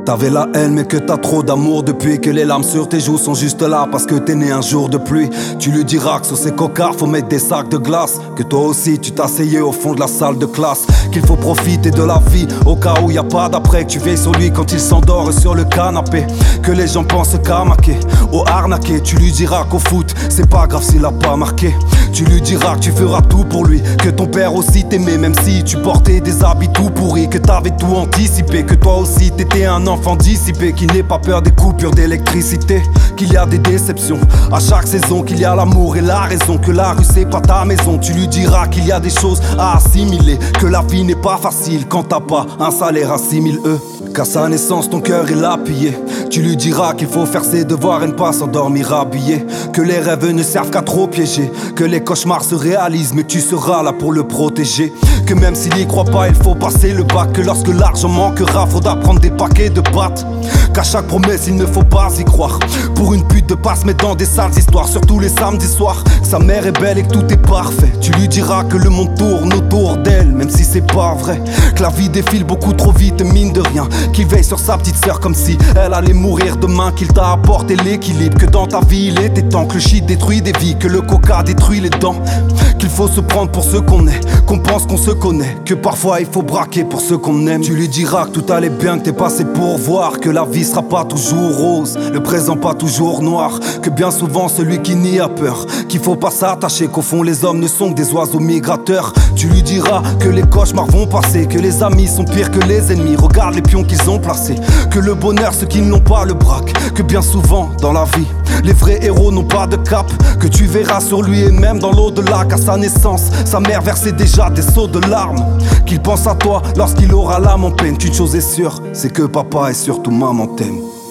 T'avais la haine mais que t'as trop d'amour depuis que les larmes sur tes joues sont juste là parce que t'es né un jour de pluie. Tu lui diras que sur ces cocards faut mettre des sacs de glace, que toi aussi tu t'asseyais au fond de la salle de classe, qu'il faut profiter de la vie au cas où y a pas d'après, que tu veilles sur lui quand il s'endort sur le canapé, que les gens pensent qu'à maquer, au arnaquer. Tu lui diras qu'au foot c'est pas grave s'il a pas marqué. Tu lui diras que tu feras tout pour lui, que ton père aussi t'aimait même si tu portais des habits tout pourris, que t'avais tout anticipé, que toi aussi t'étais un enfant dissipé, qui n'ait pas peur des coupures d'électricité, qu'il y a des déceptions à chaque saison, qu'il y a l'amour et la raison, que la rue c'est pas ta maison. Tu lui diras qu'il y a des choses à assimiler, que la vie n'est pas facile quand t'as pas un salaire à 6000 €, qu'à sa naissance ton cœur il a pillé. Tu lui diras qu'il faut faire ses devoirs et ne pas s'endormir habillé, que les rêves ne servent qu'à trop piéger, que les cauchemars se réalisent mais tu seras là pour le protéger, que même s'il y croit pas il faut passer le bac, que lorsque l'argent manquera faudra prendre des paquets de pâtes, qu'à chaque promesse il ne faut pas y croire, pour une pute de pas se mettre dans des sales histoires, surtout les samedis soirs, que sa mère est belle et que tout est parfait. Tu lui diras que le monde tourne autour d'elle même si c'est pas vrai, que la vie défile beaucoup trop vite mine de rien, qu'il veille sur sa petite sœur comme si elle allait mourir demain, qu'il t'a apporté l'équilibre, que dans ta vie il était temps, que le shit détruit des vies, que le coca détruit les dents, qu'il faut se prendre pour ce qu'on est, qu'on pense qu'on se connaît, que parfois il faut braquer pour ceux qu'on aime. Tu lui diras que tout allait bien, que t'es passé pour voir, que la vie sera pas toujours rose, le présent pas toujours noir, que bien souvent celui qui nie a peur, qu'il faut pas s'attacher, qu'au fond les hommes ne sont que des oiseaux migrateurs. Tu lui diras que les cauchemars vont passer, que les amis sont pires que les ennemis, regarde les pions qu'ils ont placés, que le bonheur ceux qui n'ont pas le braque, que bien souvent dans la vie les vrais héros n'ont pas de cap, que tu verras sur lui et même dans l'au-delà qu'à sa naissance sa mère versait déjà des seaux de larmes, qu'il pense à toi lorsqu'il aura l'âme en peine, qu'une chose est sûre, c'est que papa et surtout maman t'aiment.